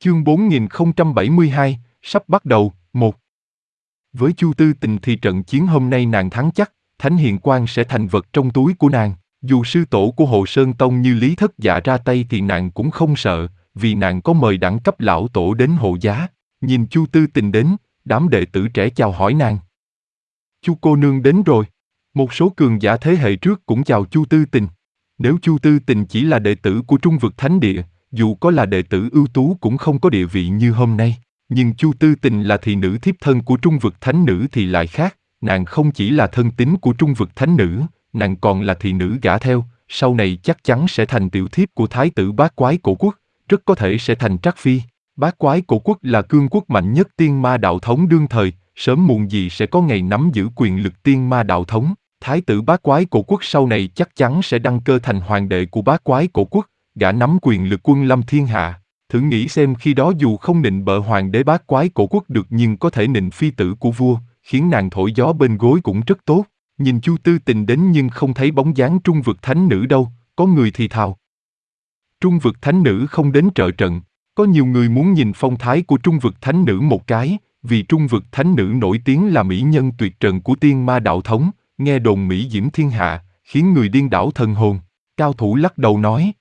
Chương 4072, sắp bắt đầu, 1. Với Chu Tư Tình thì trận chiến hôm nay nàng thắng chắc, Thánh Hiền Quang sẽ thành vật trong túi của nàng. Dù sư tổ của Hồ Sơn Tông như Lý Thất Dạ ra tay thì nàng cũng không sợ, vì nàng có mời đẳng cấp lão tổ đến hộ giá. Nhìn Chu Tư Tình đến, đám đệ tử trẻ chào hỏi nàng. Chu cô nương đến rồi. Một số cường giả thế hệ trước cũng chào Chu Tư Tình. Nếu Chu Tư Tình chỉ là đệ tử của Trung Vực Thánh Địa, dù có là đệ tử ưu tú cũng không có địa vị như hôm nay. Nhưng Chu Tư Tình là thị nữ thiếp thân của Trung Vực Thánh Nữ thì lại khác, nàng không chỉ là thân tín của Trung Vực Thánh Nữ, nàng còn là thị nữ gả theo, sau này chắc chắn sẽ thành tiểu thiếp của Thái tử Bát Quái Cổ Quốc, rất có thể sẽ thành trắc phi. Bát Quái Cổ Quốc là cương quốc mạnh nhất tiên ma đạo thống đương thời, sớm muộn gì sẽ có ngày nắm giữ quyền lực tiên ma đạo thống. Thái tử Bát Quái Cổ Quốc sau này chắc chắn sẽ đăng cơ thành hoàng đệ của Bát Quái Cổ Quốc, gã nắm quyền lực quân lâm thiên hạ. Thử nghĩ xem khi đó dù không nịnh bợ hoàng đế Bát Quái Cổ Quốc được nhưng có thể nịnh phi tử của vua, khiến nàng thổi gió bên gối cũng rất tốt. Nhìn Chu Tư Tình đến nhưng không thấy bóng dáng Trung Vực Thánh Nữ đâu, có người thì thào. Trung Vực Thánh Nữ không đến trợ trận, có nhiều người muốn nhìn phong thái của Trung Vực Thánh Nữ một cái, vì Trung Vực Thánh Nữ nổi tiếng là mỹ nhân tuyệt trần của tiên ma đạo thống, nghe đồn mỹ diễm thiên hạ, khiến người điên đảo thần hồn. Cao thủ lắc đầu nói.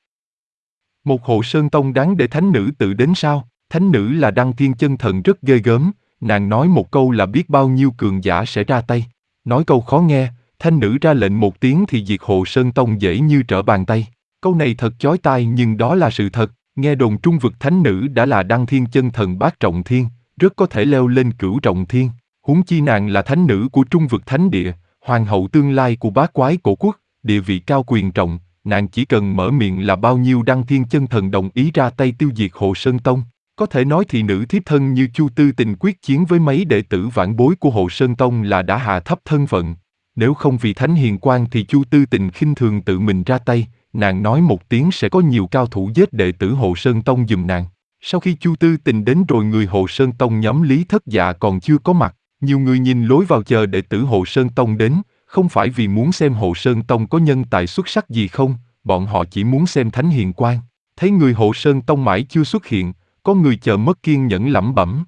Một Hộ Sơn Tông đáng để thánh nữ tự đến sao? Thánh nữ là Đăng Thiên Chân Thần rất ghê gớm, nàng nói một câu là biết bao nhiêu cường giả sẽ ra tay. Nói câu khó nghe, thánh nữ ra lệnh một tiếng thì diệt Hộ Sơn Tông dễ như trở bàn tay. Câu này thật chói tai nhưng đó là sự thật. Nghe đồn Trung Vực Thánh Nữ đã là Đăng Thiên Chân Thần bát trọng thiên, rất có thể leo lên cửu trọng thiên. Huống chi nàng là thánh nữ của Trung Vực Thánh Địa, hoàng hậu tương lai của Bát Quái Cổ Quốc, địa vị cao quyền trọng. Nàng chỉ cần mở miệng là bao nhiêu Đăng Thiên Chân Thần đồng ý ra tay tiêu diệt Hộ Sơn Tông. Có thể nói thị nữ thiếp thân như Chu Tư Tình quyết chiến với mấy đệ tử vãn bối của Hộ Sơn Tông là đã hạ thấp thân phận. Nếu không vì Thánh Hiền Quang thì Chu Tư Tình khinh thường tự mình ra tay, nàng nói một tiếng sẽ có nhiều cao thủ giết đệ tử Hộ Sơn Tông giùm nàng. Sau khi Chu Tư Tình đến rồi người Hộ Sơn Tông nhóm Lý Thất Dạ còn chưa có mặt, nhiều người nhìn lối vào chờ đệ tử Hộ Sơn Tông đến, không phải vì muốn xem Hộ Sơn Tông có nhân tài xuất sắc gì không, bọn họ chỉ muốn xem Thánh Hiền Quang. Thấy người Hộ Sơn Tông mãi chưa xuất hiện, có người chờ mất kiên nhẫn lẩm bẩm.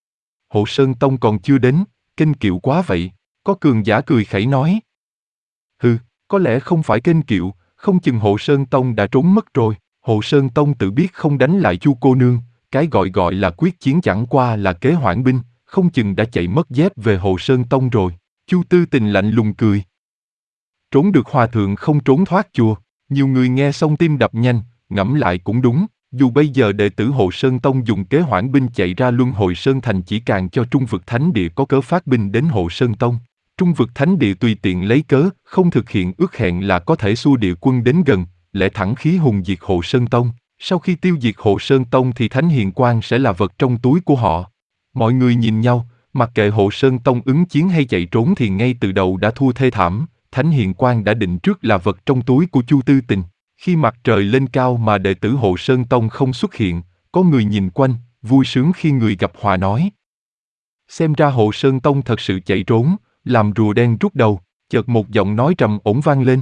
Hộ Sơn Tông còn chưa đến, kênh kiệu quá vậy, có cường giả cười khẩy nói. Hừ, có lẽ không phải kênh kiệu, không chừng Hộ Sơn Tông đã trốn mất rồi. Hộ Sơn Tông tự biết không đánh lại Chu cô nương, cái gọi là quyết chiến chẳng qua là kế hoãn binh, không chừng đã chạy mất dép về Hộ Sơn Tông rồi. Chu Tư Tình lạnh lùng cười. Trốn được hòa thượng không trốn thoát chùa. Nhiều người nghe xong tim đập nhanh, ngẫm lại cũng đúng, dù bây giờ đệ tử Hộ Sơn Tông dùng kế hoãn binh chạy ra Luân Hồi Sơn Thành chỉ càng cho Trung Vực Thánh Địa có cớ phát binh đến Hộ Sơn Tông. Trung Vực Thánh Địa tùy tiện lấy cớ, không thực hiện ước hẹn là có thể xua địa quân đến gần, lẽ thẳng khí hùng diệt Hộ Sơn Tông. Sau khi tiêu diệt Hộ Sơn Tông thì Thánh Hiền Quang sẽ là vật trong túi của họ. Mọi người nhìn nhau, mặc kệ Hộ Sơn Tông ứng chiến hay chạy trốn thì ngay từ đầu đã thua thê thảm. Thánh Hiền Quang đã định trước là vật trong túi của Chu Tư Tình. Khi mặt trời lên cao mà đệ tử Hộ Sơn Tông không xuất hiện, có người nhìn quanh, vui sướng khi người gặp họa nói. Xem ra Hộ Sơn Tông thật sự chạy trốn, làm rùa đen rút đầu, chợt một giọng nói trầm ổn vang lên.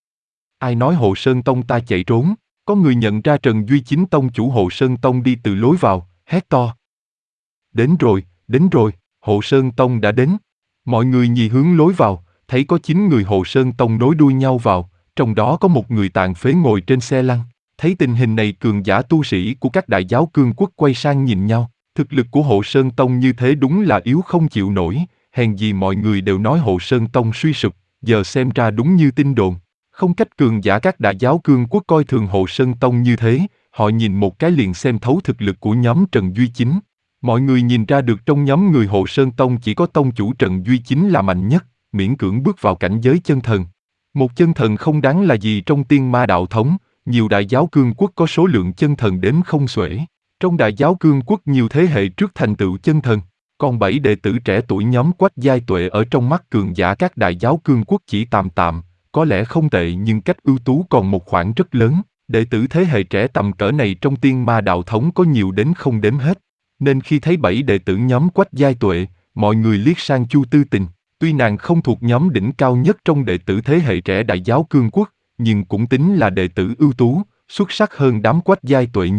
Ai nói Hộ Sơn Tông ta chạy trốn? Có người nhận ra Trần Duy Chính tông chủ Hộ Sơn Tông đi từ lối vào, hét to. Đến rồi, Hộ Sơn Tông đã đến. Mọi người nhì hướng lối vào, thấy có 9 người Hộ Sơn Tông nối đuôi nhau vào, trong đó có một người tàn phế ngồi trên xe lăn. Thấy tình hình này cường giả tu sĩ của các đại giáo cương quốc quay sang nhìn nhau, thực lực của Hộ Sơn Tông như thế đúng là yếu không chịu nổi, hèn gì mọi người đều nói Hộ Sơn Tông suy sụp, giờ xem ra đúng như tin đồn. Không cách cường giả các đại giáo cương quốc coi thường Hộ Sơn Tông như thế, họ nhìn một cái liền xem thấu thực lực của nhóm Trần Duy Chính. Mọi người nhìn ra được trong nhóm người Hộ Sơn Tông chỉ có tông chủ Trần Duy Chính là mạnh nhất, miễn cưỡng bước vào cảnh giới chân thần. Một chân thần không đáng là gì trong tiên ma đạo thống, nhiều đại giáo cương quốc có số lượng chân thần đếm không xuể. Trong đại giáo cương quốc nhiều thế hệ trước thành tựu chân thần, còn 7 đệ tử trẻ tuổi nhóm Quách Giai Tuệ ở trong mắt cường giả các đại giáo cương quốc chỉ tạm tạm, có lẽ không tệ nhưng cách ưu tú còn một khoảng rất lớn. Đệ tử thế hệ trẻ tầm cỡ này trong tiên ma đạo thống có nhiều đến không đếm hết. Nên khi thấy 7 đệ tử nhóm Quách Giai Tuệ, mọi người liếc sang Chu Tư Tình. Tuy nàng không thuộc nhóm đỉnh cao nhất trong đệ tử thế hệ trẻ đại giáo cương quốc, nhưng cũng tính là đệ tử ưu tú, xuất sắc hơn đám Quách Giai Tuệ nhiều.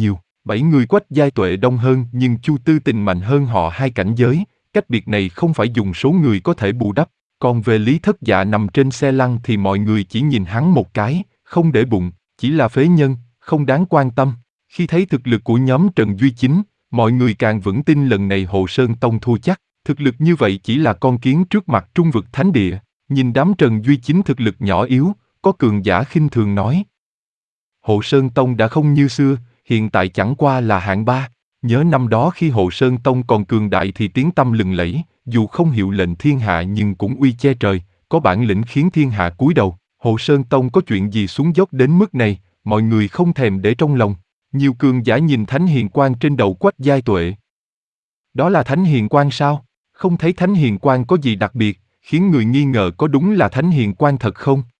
7 người Quách Giai Tuệ đông hơn nhưng Chu Tư Tình mạnh hơn họ 2 cảnh giới, cách biệt này không phải dùng số người có thể bù đắp. Còn về Lý Thất Dạ nằm trên xe lăn thì mọi người chỉ nhìn hắn một cái, không để bụng, chỉ là phế nhân, không đáng quan tâm. Khi thấy thực lực của nhóm Trần Duy Chính, mọi người càng vững tin lần này Hồ Sơn Tông thua chắc. Thực lực như vậy chỉ là con kiến trước mặt Trung vực thánh địa. Nhìn đám Trần Duy Chính thực lực nhỏ yếu, có cường giả khinh thường nói. Hồ Sơn Tông đã không như xưa, hiện tại chẳng qua là hạng 3. Nhớ năm đó khi Hồ Sơn Tông còn cường đại thì tiếng tăm lừng lẫy, dù không hiệu lệnh thiên hạ nhưng cũng uy che trời, có bản lĩnh khiến thiên hạ cúi đầu. Hồ Sơn Tông có chuyện gì xuống dốc đến mức này, mọi người không thèm để trong lòng. Nhiều cường giả nhìn Thánh Hiền Quang trên đầu Quách Giai Tuệ. Đó là Thánh Hiền Quang sao? Không thấy Thánh Hiền Quang có gì đặc biệt, khiến người nghi ngờ có đúng là Thánh Hiền Quang thật không?